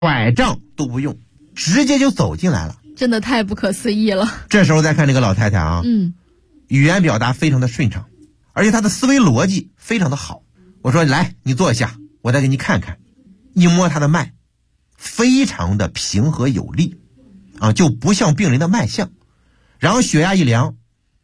拐杖都不用，直接就走进来了， 真的太不可思议了。 这时候再看这个老太太啊，语言表达非常的顺畅，而且她的思维逻辑非常的好。我说来，你坐下，我再给你看看。一摸她的脉，非常的平和有力啊，就不像病人的脉象。然后血压一量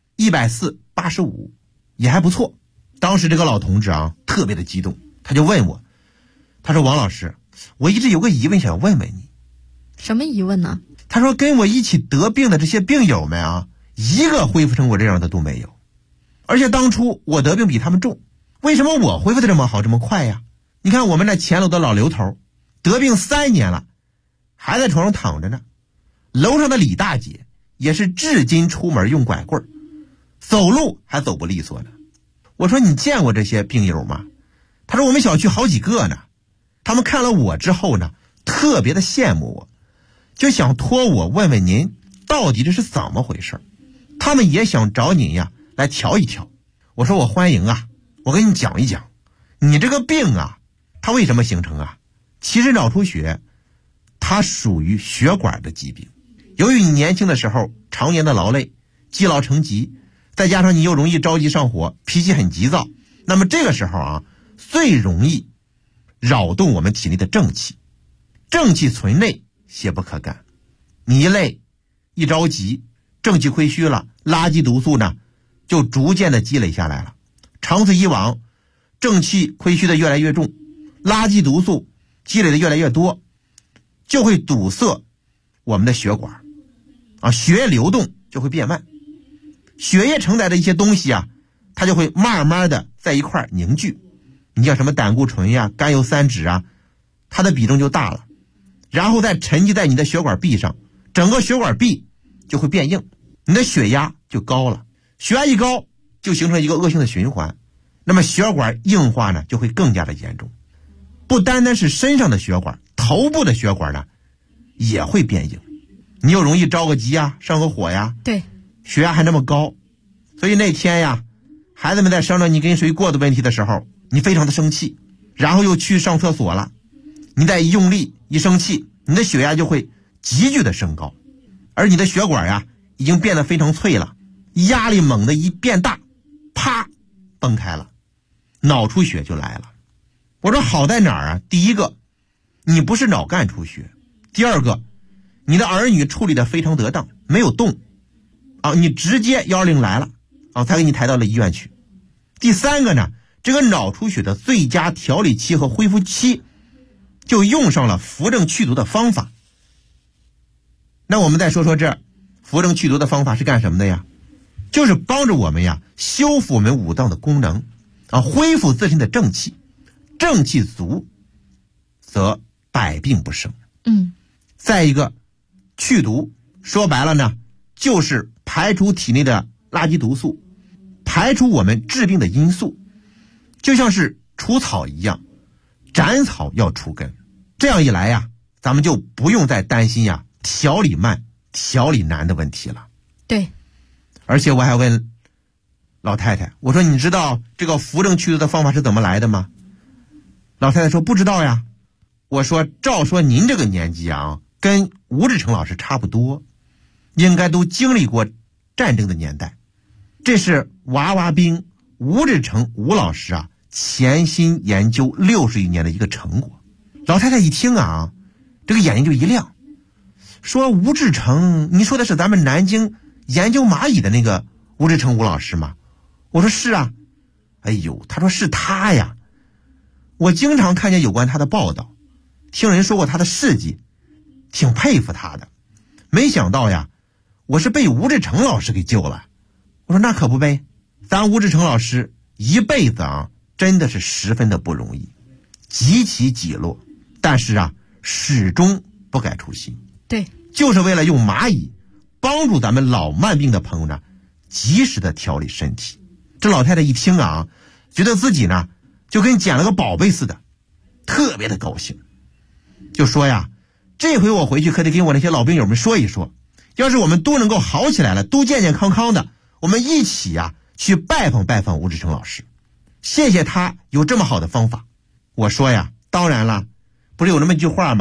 140/85，也还不错。当时这个老同志啊特别的激动，他就问我，他说王老师，我一直有个疑问想问问你。 什么疑问呢？ 他说跟我一起得病的这些病友们啊，一个恢复成我这样的都没有。而且当初我得病比他们重，为什么我恢复的这么好这么快呀？你看我们那前楼的老刘头得病3年了，还在床上躺着呢。楼上的李大姐也是至今出门用拐棍，走路还走不利索呢。我说你见过这些病友吗？他说我们小区好几个呢。他们看了我之后呢，特别的羡慕我，就想托我问问您到底这是怎么回事。他们也想找您呀来调一调。我说我欢迎啊，我跟你讲一讲，你这个病啊它为什么形成啊？其实脑出血它属于血管的疾病。由于你年轻的时候常年的劳累，积劳成疾，再加上你又容易着急上火，脾气很急躁，那么这个时候啊最容易扰动我们体内的正气。正气存内，邪不可干。你一累一着急，正气亏虚了，垃圾毒素呢就逐渐的积累下来了。长此以往，正气亏虚的越来越重，垃圾毒素积累的越来越多，就会堵塞我们的血管啊，血液流动就会变慢，血液承载的一些东西啊，它就会慢慢的在一块凝聚。你像什么胆固醇呀、甘油三酯啊，它的比重就大了，然后再沉积在你的血管壁上，整个血管壁就会变硬，你的血压就高了，血压一高就形成一个恶性的循环，那么血管硬化呢就会更加的严重。不单单是身上的血管，头部的血管呢也会变硬，你又容易着个急啊，上个火呀， 对， 血压还那么高。所以那天呀，孩子们在商量你跟谁过的问题的时候，你非常的生气，然后又去上厕所了，你再一用力一生气，你的血压就会急剧的升高，而你的血管呀已经变得非常脆了，压力猛的一变大，啪崩开了，脑出血就来了。我说好在哪儿啊？第一个，你不是脑干出血；第二个，你的儿女处理的非常得当，没有动啊，你直接120来了啊，才给你抬到了医院去。第三个呢，这个脑出血的最佳调理期和恢复期就用上了扶正祛毒的方法。那我们再说说这扶正祛毒的方法是干什么的呀？就是帮助我们呀修复我们五脏的功能啊，恢复自身的正气。正气足则百病不生。再一个，祛毒说白了呢，就是排除体内的垃圾毒素，排除我们治病的因素，就像是除草一样，斩草要除根。这样一来呀，咱们就不用再担心呀调理慢调理难的问题了。 对， 而且我还问老太太，我说你知道这个扶正祛毒的方法是怎么来的吗？老太太说不知道呀。我说照说您这个年纪啊，跟吴志成老师差不多，应该都经历过战争的年代，这是娃娃兵吴志成吴老师啊潜心研究60余年的一个成果。老太太一听啊，这个眼睛就一亮，说吴志成，你说的是咱们南京研究蚂蚁的那个吴志成吴老师吗？我说是啊。哎呦，他说是他呀，我经常看见有关他的报道，听人说过他的事迹，挺佩服他的。没想到呀，我是被吴志成老师给救了。我说那可不呗，咱吴志成老师一辈子啊，真的是十分的不容易，几起几落，但是啊，始终不改初心。 对， 就是为了用蚂蚁帮助咱们老慢病的朋友呢，及时的调理身体。这老太太一听啊，觉得自己呢就跟捡了个宝贝似的，特别的高兴，就说呀，这回我回去可得跟我那些老病友们说一说，要是我们都能够好起来了，都健健康康的，我们一起呀去拜访拜访吴志成老师，谢谢他有这么好的方法。我说呀，当然了，不是有那么一句话吗？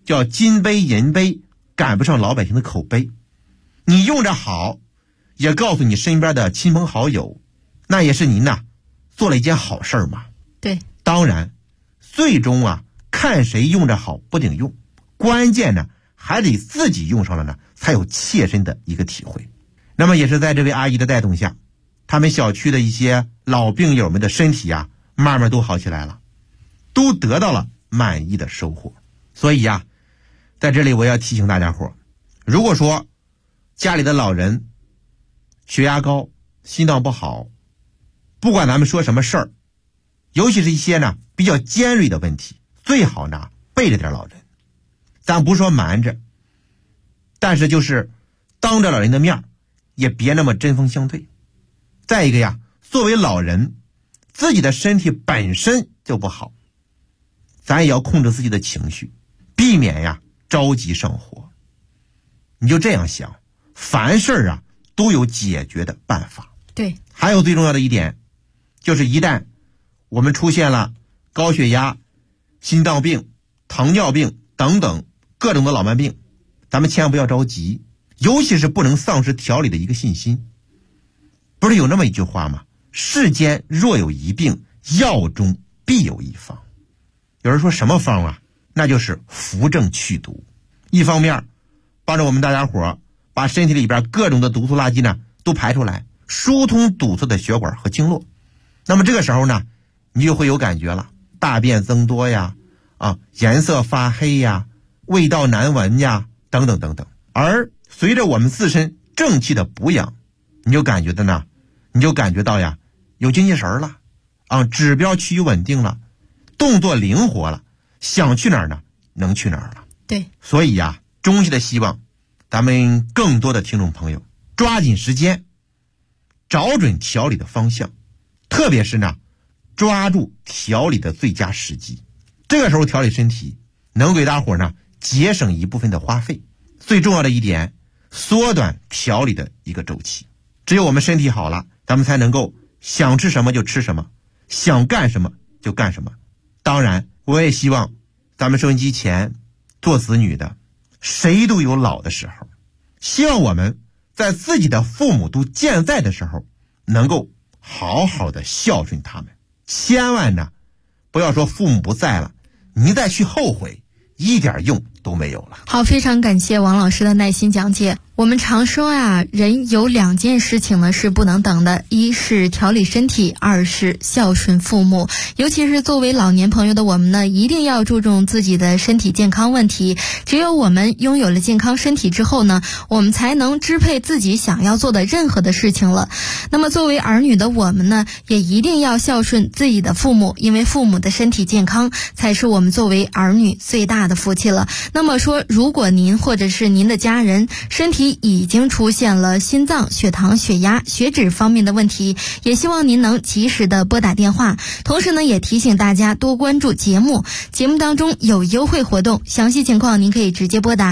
叫金杯银杯赶不上老百姓的口碑。你用着好，也告诉你身边的亲朋好友，那也是您呐做了一件好事嘛。 对， 当然最终啊看谁用着好不顶用，关键呢还得自己用上了呢才有切身的一个体会。那么也是在这位阿姨的带动下，他们小区的一些老病友们的身体啊慢慢都好起来了，都得到了满意的收获。所以啊在这里我要提醒大家伙，如果说家里的老人血压高、心脏不好，不管咱们说什么事儿，尤其是一些呢比较尖锐的问题，最好呢背着点老人。咱不说瞒着，但是就是当着老人的面也别那么针锋相对。再一个呀，作为老人自己的身体本身就不好，咱也要控制自己的情绪，避免呀着急上火。你就这样想，凡事啊都有解决的办法。 对， 还有最重要的一点，就是一旦我们出现了高血压、心脏病、糖尿病等等各种的老慢病，咱们千万不要着急，尤其是不能丧失调理的一个信心。不是有那么一句话吗？世间若有一病，药中必有一方。有人说什么方啊？那就是扶正祛毒。一方面帮着我们大家伙把身体里边各种的毒素垃圾呢都排出来，疏通堵塞的血管和经络。那么这个时候呢，你就会有感觉了，大便增多呀，颜色发黑呀，味道难闻呀，等等等等。而随着我们自身正气的补养，你就感觉到呀，有精气神了，指标趋于稳定了，动作灵活了，想去哪儿呢，能去哪儿了。 对， 所以呀，衷心的希望咱们更多的听众朋友抓紧时间，找准调理的方向，特别是呢，抓住调理的最佳时机。这个时候调理身体，能给大伙呢节省一部分的花费。最重要的一点，缩短调理的一个周期。只有我们身体好了，咱们才能够想吃什么就吃什么，想干什么就干什么。当然，我也希望咱们收音机前做子女的，谁都有老的时候，希望我们在自己的父母都健在的时候，能够好好的孝顺他们。千万呢，不要说父母不在了，你再去后悔，一点用都没有了。 好，非常感谢王老师的耐心讲解。我们常说啊，人有2件事情呢是不能等的，一是调理身体，二是孝顺父母。尤其是作为老年朋友的我们呢，一定要注重自己的身体健康问题。只有我们拥有了健康身体之后呢，我们才能支配自己想要做的任何的事情了。那么作为儿女的我们呢，也一定要孝顺自己的父母，因为父母的身体健康才是我们作为儿女最大的福气了。那么说，如果您或者是您的家人身体已经出现了心脏、血糖、血压、血脂方面的问题，也希望您能及时的拨打电话。同时呢，也提醒大家多关注节目当中有优惠活动，详细情况您可以直接拨打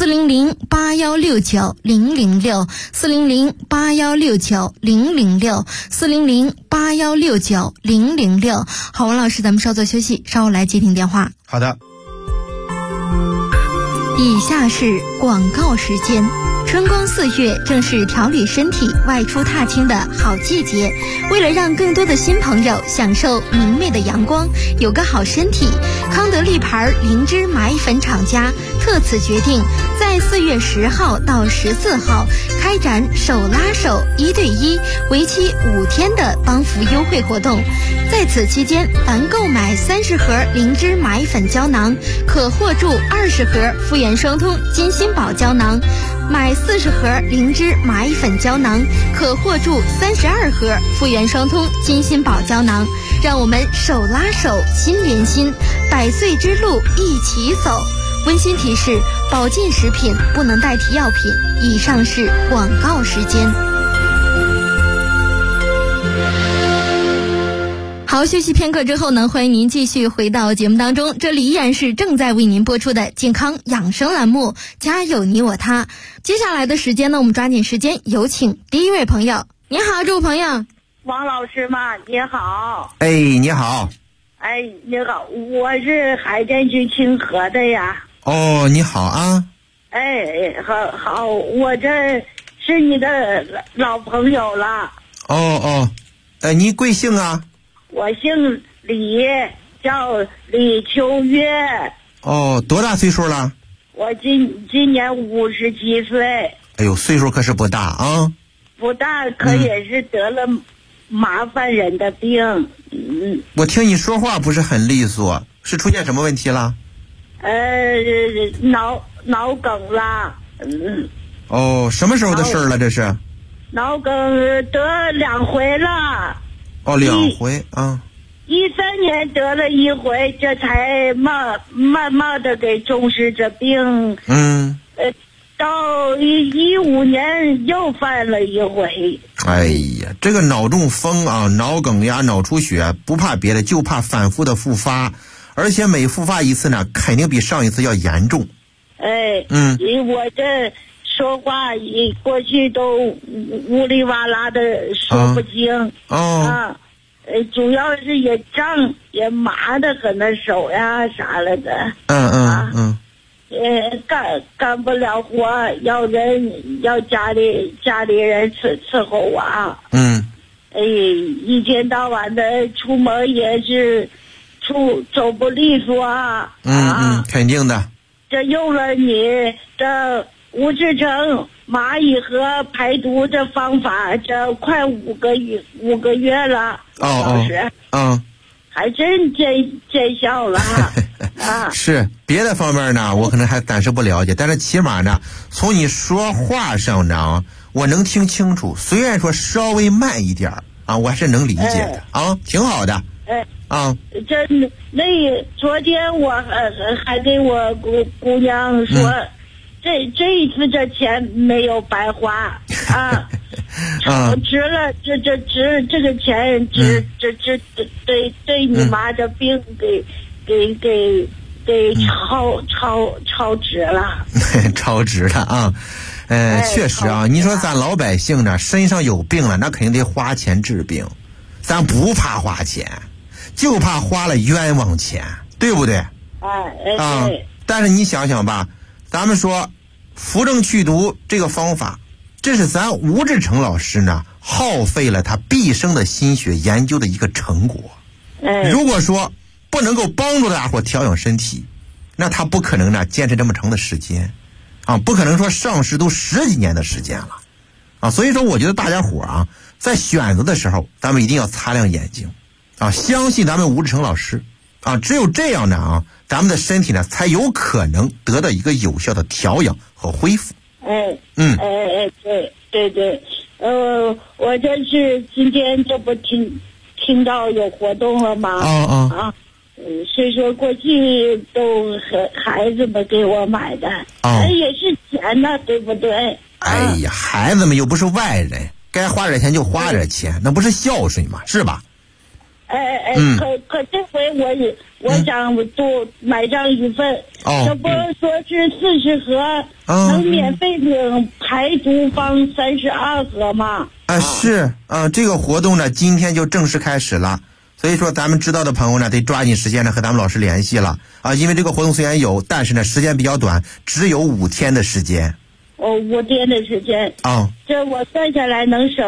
400-8169-006 400-8169-006 400-8169-006。好，王老师，咱们稍作休息，稍后来接听电话。 好的。 以下是广告时间。春光4月正是调理身体、外出踏青的好季节。为了让更多的新朋友享受明媚的阳光，有个好身体，康德利牌灵芝霾粉厂家特此决定，在4月10号到14号开展手拉手1对1，为期5天的帮扶优惠活动。在此期间，凡购买30盒灵芝霾粉胶囊，可获助20盒复原双通金心宝胶囊。买40盒灵芝霾粉胶囊，可获助32盒复原双通金心宝胶囊。让我们手拉手，心连心，100岁之路一起走。温馨提示：保健食品不能代替药品。以上是广告时间。好，休息片刻之后呢，欢迎您继续回到节目当中，这里依然是正在为您播出的健康养生栏目，家有你我他。接下来的时间呢，我们抓紧时间有请第一位朋友。你好，这位朋友。 王老师嘛，你好。 哎，你好。 哎，你好，我是海淀区清河的呀。 哦，你好啊。 哎，好，我这是你的老朋友了。 哦，你贵姓啊？ 我姓李，叫李秋月。 哦，多大岁数了？ 我今年57岁。 哎呦，岁数可是不大啊。 不大，可也是得了麻烦人的病。 我听你说话不是很利索，是出现什么问题了？ 脑梗了。 哦，什么时候的事儿了？这是？ 脑梗得2回了。 哦，2回啊。 13年得了1回，这才慢慢的给重视这病。到15年又犯了1回。 哎呀，这个脑中风啊，脑梗呀，脑出血，不怕别的，就怕反复的复发，而且每复发一次呢，肯定比上一次要严重。 我这说话过去都呜里哇啦的说不清。主要是也胀也麻的很，那手呀啥了的。干不了活，要家里人伺候我。一天到晚的出门也是走不利索。 肯定的。 这用了你这吴志成蚂蚁和排毒这方法，这快5个月了。老师。还真见效了。 是别的方面呢，我可能还暂时不了解，但是起码呢，从你说话上呢，我能听清楚，虽然说稍微慢一点啊，我还是能理解的。挺好的。昨天我还给我姑娘说，这一次这钱没有白花啊。值了，这个钱对你妈这病给超值了。超值了啊。确实啊，你说咱老百姓呢，身上有病了，那肯定得花钱治病，咱不怕花钱，就怕花了冤枉钱，对不对？但是你想想吧，咱们说扶正祛毒这个方法，这是咱吴志成老师呢耗费了他毕生的心血研究的一个成果。如果说不能够帮助大伙调养身体，那他不可能呢坚持这么长的时间不可能说上市都10几年的时间了所以说我觉得大家伙在选择的时候，咱们一定要擦亮眼睛相信咱们吴志成老师只有这样呢咱们的身体呢才有可能得到一个有效的调养和恢复。 对，我这是今天这不听到有活动了吗？所以说过去都和孩子们给我买的，也是钱呢，对不对？ 哎呀，孩子们又不是外人，该花点钱就花点钱，那不是孝顺吗？是吧？ 可这回我想多买上一份，这不是说是40盒，能免费领排毒方32盒吗？ 是这个活动呢，今天就正式开始了。所以说咱们知道的朋友呢，得抓紧时间呢和咱们老师联系了因为这个活动虽然有，但是呢时间比较短，只有5天的时间。 5天的时间这我算下来能省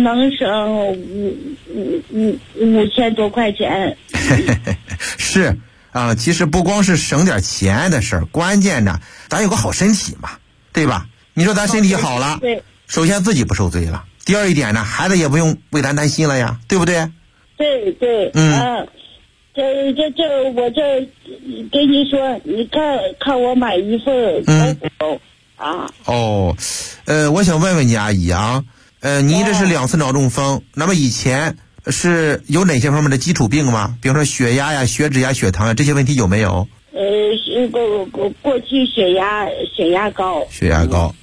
5000多块钱。 是其实不光是省点钱的事儿，关键呢咱有个好身体嘛，对吧？你说咱身体好了，首先自己不受罪了，第二一点呢，孩子也不用为咱担心了呀，对不对？ 对，我这跟你说，你看我买一份我想问问你阿姨你这是2次脑中风，那么以前是有哪些方面的基础病吗？比如说血压呀、血脂呀、血糖呀，这些问题有没有？ 过去血压高。血压高。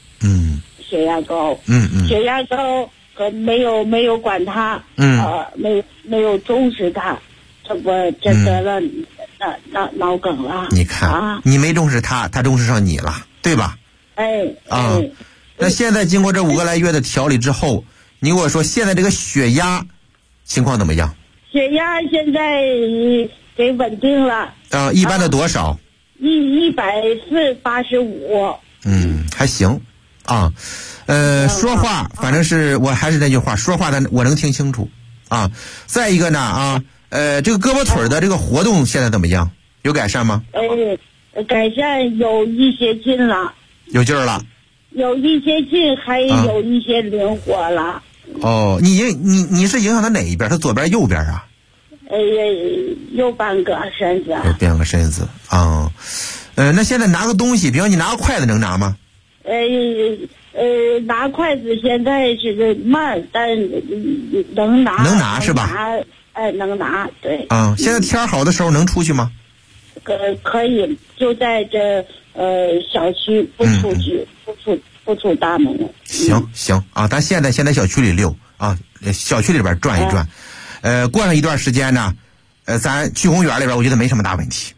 血压高，可没有管它。没有重视它，这得了脑梗了。 你看你没重视它，它重视上你了，对吧？那现在经过这5个来月的调理之后，你跟我说现在这个血压情况怎么样？ 血压现在给稳定了。 一般的多少？ 185。 还行啊。说话反正是我还是那句话，说话的我能听清楚啊。再一个呢啊，这个胳膊腿的这个活动现在怎么样？有改善吗？ 改善有一些劲了， 有劲儿了， 有一些劲，还有一些灵活了。 哦，你是影响到哪一边？他左边右边啊？ 右半个身子。 右半个身子啊。那现在拿个东西，比方你拿个筷子能拿吗？ 拿筷子现在是慢，但能拿。 能拿是吧？ 能拿，对。 现在天好的时候能出去吗？ 可以，就在这小区，不出去，不出大门。 行啊，咱现在在小区里溜啊，小区里边转一转。过上一段时间呢，咱去公园里边，我觉得没什么大问题。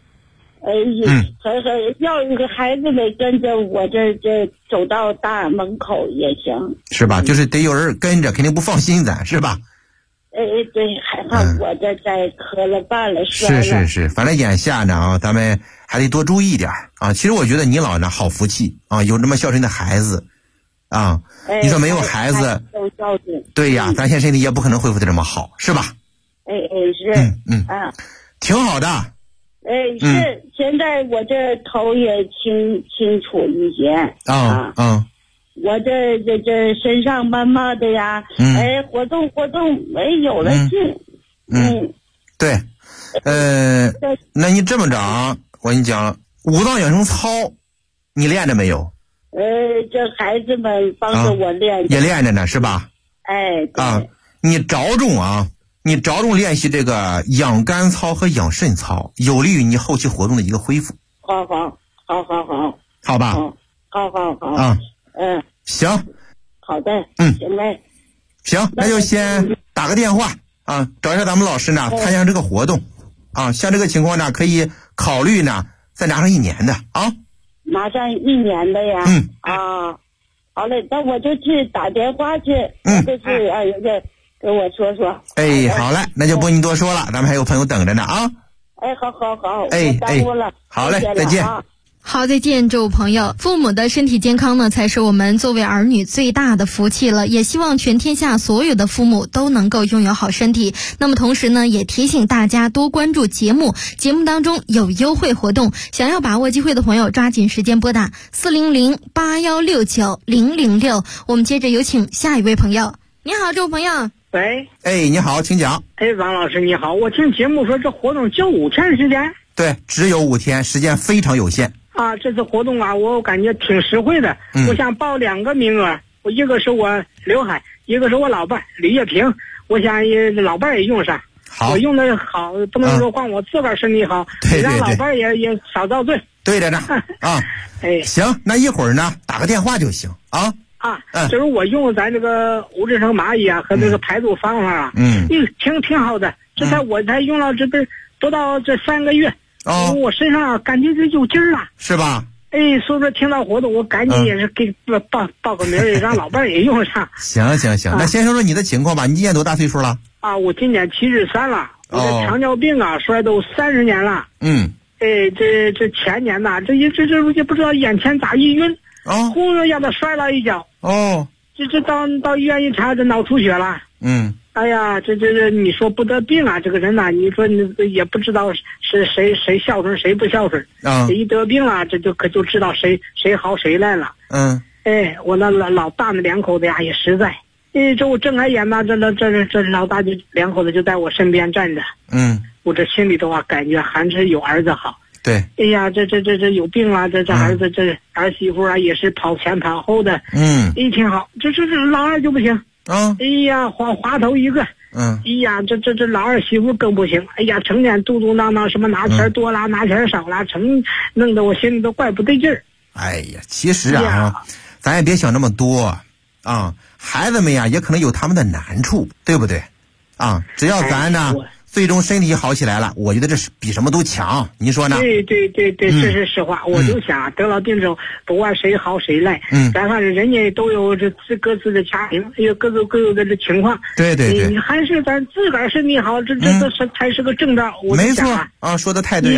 要一个孩子们跟着我这走到大门口也行， 是吧？就是得有人跟着，肯定不放心咱，是吧？ 对，害怕我这再磕了绊了摔了。 是，反正眼下呢啊，咱们还得多注意点啊。其实我觉得你老呢好福气啊，有这么孝顺的孩子啊。你说没有孩子，对呀，咱现在身体也不可能恢复的这么好，是吧？ 是。 挺好的。 是，现在我这头也清楚一些我这身上慢慢的呀，活动有了劲。 对，那你这么着，我跟你讲，武当养生操，你练着没有？ 这孩子们帮着我练， 也练着呢，是吧？ 对。 你着重练习这个养肝操和养肾操，有利于你后期活动的一个恢复。 好吧。好。 行。 好的。行嘞。 行，那就先打个电话啊，找一下咱们老师呢，参加这个活动啊。像这个情况呢，可以考虑呢再拿上1年的啊。 拿上1年的呀。好嘞，那我就去打电话去。就是跟我说。 好嘞，那就不跟你多说了，咱们还有朋友等着呢啊。 好。我耽误了。 好嘞，再见。 好，再见，这位朋友。父母的身体健康呢，才是我们作为儿女最大的福气了。也希望全天下所有的父母都能够拥有好身体。那么同时呢，也提醒大家多关注节目当中有优惠活动，想要把握机会的朋友，抓紧时间拨打400-8169-006。我们接着有请下一位朋友。你好，这位朋友。 喂。 你好，请讲。 王老师你好，我听节目说这活动就5天时间。 对，只有5天，时间非常有限。 这次活动我感觉挺实惠的。我想报2个名额，一个是我刘海，一个是我老伴吕叶平。我想老伴也用上。 好， 我用的好，不能说光我自个儿身体好，让老伴也少遭罪。 对着呢。行，那一会儿呢打个电话就行啊。 就是我用咱这个无治成蚂蚁和这个排毒方法挺好的。我才用了不到这3个月。我身上感觉就有劲儿了， 是吧？ 所以说听到活动，我赶紧也是给报个名，让老伴也用上。 行，那先说说你的情况吧。你今年多大岁数了？ 我今年73了。我这糖尿病摔都30年了。这前年呐，这也不知道眼前咋一晕，忽然让他摔了一跤。这到医院一查，这脑出血了。哎呀，这你说不得病啊，这个人呐，你说你也不知道是谁孝顺谁不孝顺。这一得病了，这可就知道谁好谁赖了。我那老大那2口子呀也实在。这我睁开眼呐，这老大就2口子就在我身边站着。我这心里头感觉还是有儿子好。 对。 哎呀，这有病了，这儿子这儿媳妇也是跑前跑后的。挺好。这老二就不行。哎呀，滑头一个。哎呀，这老二媳妇更不行。哎呀，成天嘟嘟囔囔，什么拿钱多啦，拿钱少啦，弄得我心里都怪不对劲儿。 哎呀，其实咱也别想那么多孩子们呀，也可能有他们的难处，对不对？只要咱呢最终身体好起来了，我觉得这是比什么都强，你说呢？ 对，这是实话。我就想得了病之后，不管谁好谁赖，咱反正人家都有各自的家庭，有各有的这情况。 对， 你还是咱自个儿身体好，这才是个正道。 没错说的太对了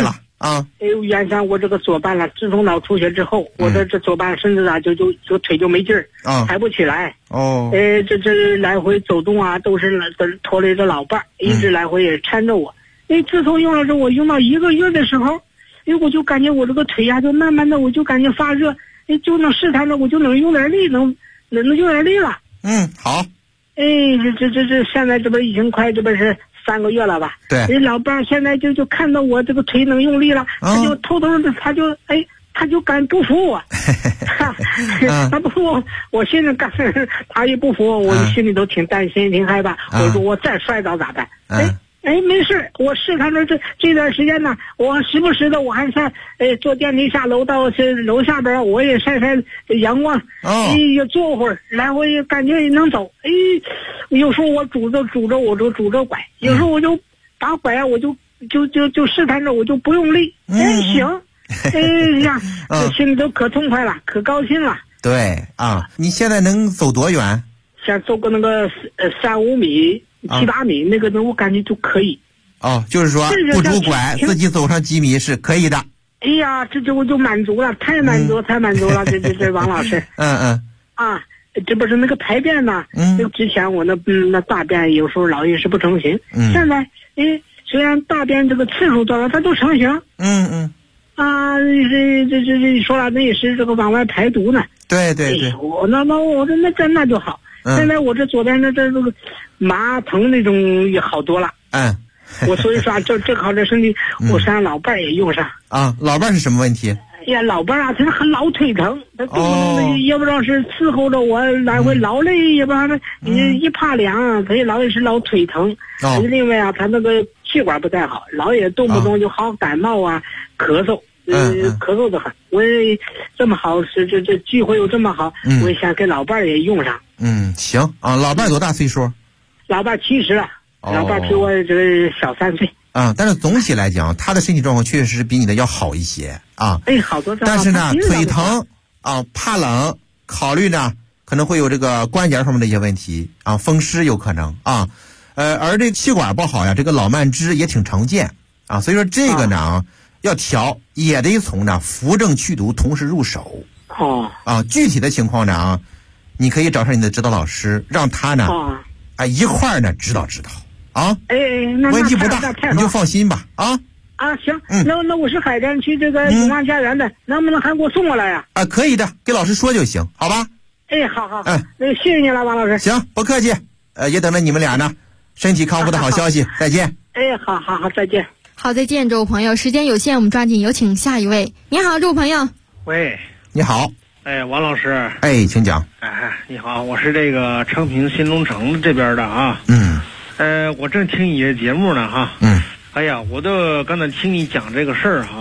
啊。 原先我这个左半了，自从脑出血之后，我的这左半身子啊，就腿就没劲儿，抬不起来。 哦。 这来回走动啊，都是拖累着老伴儿，一直来回也搀着我。自从用了这，我用到1个月的时候，我就感觉我这个腿呀，就慢慢的我就感觉发热，就能试探着我就能用点力，能用点力了。 好。 这现在这不已经快这不是3个月了吧？ 对。 老伴儿现在就看到我这个腿能用力了，他就偷偷的他就敢不服我，他不服我心里干，他也不服我，我心里都挺担心挺害怕。我说我再摔倒咋办？没事，我试探着这段时间呢，我时不时的我还上坐电梯下楼到楼下边，我也晒晒阳光，也坐会儿，来回感觉也能走。有时候我拄着拐，有时候我就把拐啊，我就试探着我就不用力，行，呀，心里都可痛快了，可高兴了。 对啊，你现在能走多远？ 想走个那个3-5米。7、8米那个呢，我感觉就可以。 就是说不拄拐自己走上几米是可以的。 哎呀，这我就满足了，太满足了。这王老师。这不是那个排便呢？之前我那大便有时候老也是不成形。现在虽然大便这个次数多了，它都成型。这说了，那也是这个往外排毒呢。 对。 我那就好。现在我这左边这个麻疼那种也好多了。我所以说这靠这身体，我想让老伴儿也用上。 老伴儿是什么问题？ 老伴儿啊，他很老腿疼，他动不动的也不知道是伺候着我来回劳累，也不知道一怕凉，他也是老腿疼。另外啊，他那个气管不太好，老也动不动就好感冒啊，咳嗽。咳嗽的很。我也这么好，这机会又这么好，我也想给老伴儿也用上。 行啊。老伴儿多大岁数？ 老伴儿70了，老伴儿比我这个小3岁。 但是总体来讲，他的身体状况确实是比你的要好一些啊。 好多。 但是呢，腿疼怕冷，考虑呢可能会有这个关节方面的一些问题风湿有可能而这气管不好呀，这个老慢支也挺常见所以说这个呢要调，也得从呢扶正祛毒同时入手。具体的情况呢你可以找上你的指导老师，让他呢一块儿呢指导问题不大，你就放心吧行。那我是海淀区这个永旺家园的，能不能还给我送过来呀？ 可以的，给老师说就行，好吧？ 好。那谢谢你了，王老师。 行，不客气。也等着你们俩呢，身体康复的好消息。再见。 好，再见。 好，再见，这位朋友。时间有限，我们抓紧有请下一位。你好，这位朋友。 喂， 你好。 王老师。 请讲。 你好，我是这个昌平新龙城这边的我正听你的节目呢我都刚才听你讲这个事儿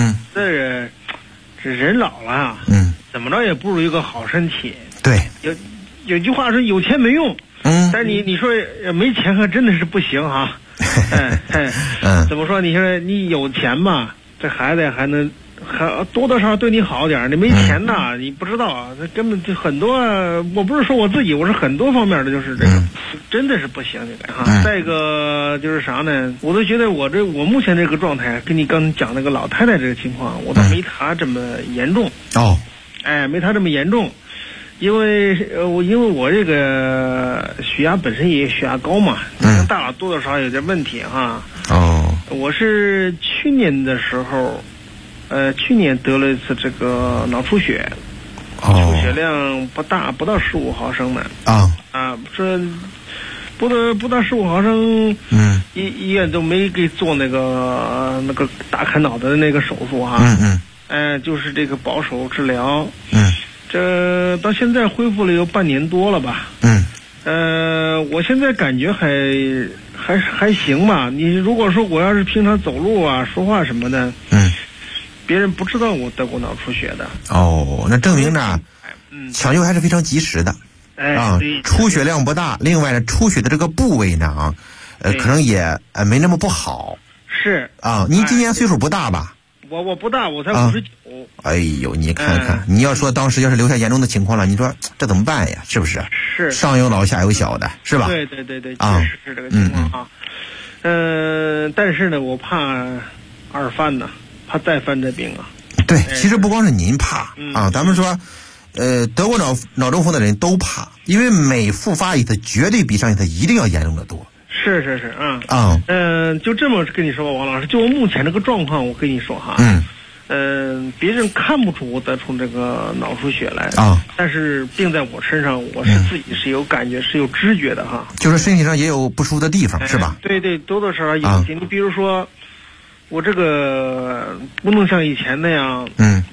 这人老了怎么着也不如一个好身体。 对。 有句话说有钱没用，但你说没钱可真的是不行怎么说？你说你有钱吧，这孩子还多多少少对你好点，你没钱呐，你不知道这根本就很多我不是说我自己，我是很多方面的，就是这个真的是不行这个再一个就是啥呢，我都觉得我目前这个状态跟你刚讲那个老太太这个情况，我倒没他这么严重没他这么严重。因为我这个血压本身也血压高嘛，大了多多少少有点问题我是去年的时候去年得了一次这个脑出血，出血量不大，不到15毫升的说不到15毫升，医院都没给做那个打开脑袋的那个手术就是这个保守治疗。这到现在恢复了有半年多了吧。我现在感觉还行吧。你如果说我要是平常走路说话什么的，别人不知道我得过脑出血的。 那证明呢，抢救还是非常及时的。出血量不大，另外呢，出血的这个部位呢可能也没那么不好。 是您今年岁数不大吧？ 我不大，我才59。 哎呦，你看看，你要说当时要是留下严重的情况了，你说这怎么办呀？是不是？ 是上有老下有小的，是吧？ 对，确实是这个情况但是呢，我怕二犯呢， 怕再犯这病啊。 对，其实不光是您怕啊，咱们说，得过脑中风的人都怕，因为每复发一次，绝对比上一次一定要严重的多。 是，就这么跟你说吧，王老师，就我目前这个状况，我跟你说哈，别人看不出我得出这个脑出血来啊，但是病在我身上，我是自己是有感觉、是有知觉的哈。 就是身体上也有不舒服的地方，是吧？ 对，多多少少有些。你比如说，我这个不能像以前那样，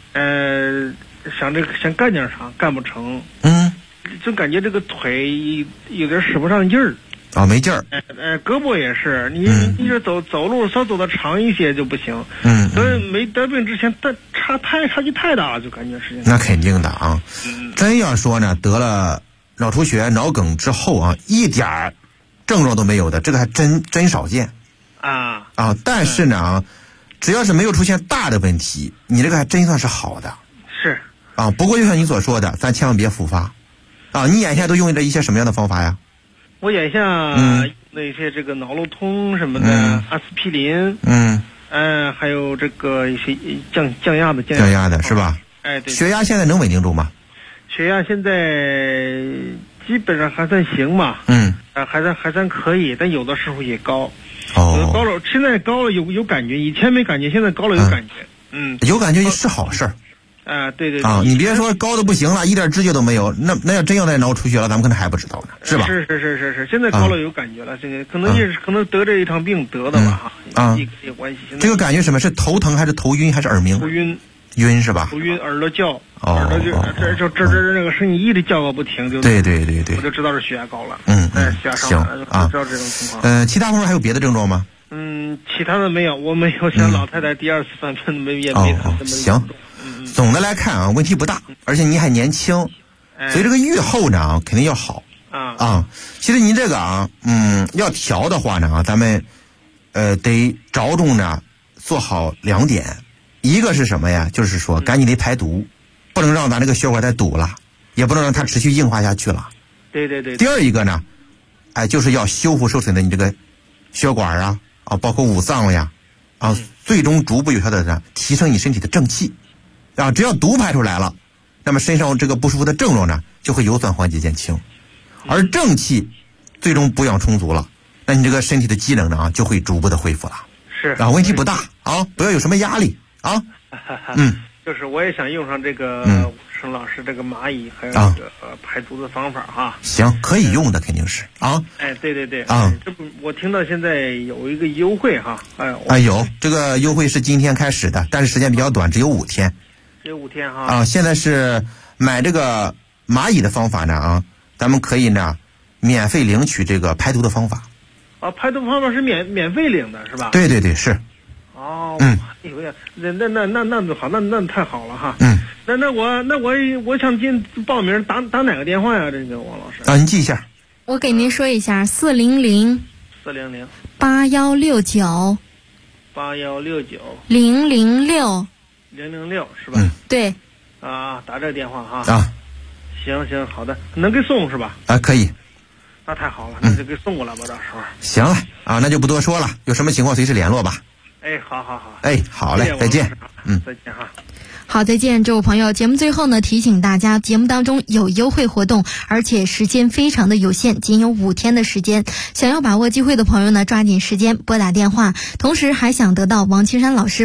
想干点啥干不成，就感觉这个腿有点使不上劲儿。 没劲儿。 胳膊也是，你这走路稍走的长一些就不行。没得病之前，差距太大了，就感觉是。 那肯定的啊。真要说呢，得了脑出血、脑梗之后啊，一点症状都没有的，这个还真少见。但是呢，只要是没有出现大的问题，你这个还真算是好的。 是。 不过就像你所说的，咱千万别复发。你眼下都用着一些什么样的方法呀？ 我眼下那些这个脑路通什么的，阿司匹林，还有这个一些降压的是吧？对。血压现在能稳定住吗？ 血压现在基本上还算行吧，还算可以，但有的时候也高。高了，现在高了有感觉，以前没感觉，现在高了有感觉。 有感觉是好事儿。 对。 你别说高的不行了，一点知觉都没有，那要真要再脑出血了，咱们可能还不知道呢，是吧？ 是，现在高了有感觉了，现在可能得这一场病得的吧，有关系。 这个感觉什么？是头疼还是头晕还是耳鸣？ 头晕是吧？ 头晕，耳朵叫，耳朵就这那个声音一直叫个不停，就对， 我就知道是血压高了。血压上来了，就知道这种情况。 其他方面还有别的症状吗？ 其他的没有，我没有像老太太第二次犯病也没他这么行。总的来看问题不大，而且您还年轻，所以这个预后呢肯定要好其实您这个要调的话呢咱们得着重呢做好2点，一个是什么呀？就是说赶紧得排毒，不能让咱这个血管再堵了，也不能让它持续硬化下去了。 对。 第二一个呢，就是要修复受损的你这个血管包括五脏呀最终逐步有效的提升你身体的正气。只要毒排出来了，那么身上这个不舒服的症状呢就会有所缓解减轻，而正气最终补养充足了，那你这个身体的机能呢就会逐步的恢复了。 是问题不大不要有什么压力就是我也想用上这个沈老师这个蚂蚁还有这个排毒的方法哈。 行，可以用的肯定是对这不我听到现在有一个优惠哈。 有这个优惠是今天开始的，但是时间比较短，只有5天。 只有5天哈。 现在是买这个蚂蚁的方法呢咱们可以呢免费领取这个排毒的方法。 排毒方法是免费领的是吧？ 对是。 哎呦呀，那好，那太好了哈。那我想报名打哪个电话呀？这个王老师您记一下。 我给您说一下400 8169 006 006是吧？ 对。 打这个电话哈。行，好的，能给送是吧？ 可以。 那太好了，那就给送过来吧，到时候。 行了那就不多说了，有什么情况随时联络吧。 好。 好嘞，再见。 再见哈。 好，再见，这位朋友。节目最后呢，提醒大家，节目当中有优惠活动，而且时间非常的有限，仅有5天的时间。想要把握机会的朋友呢，抓紧时间拨打电话，同时还想得到王青山老师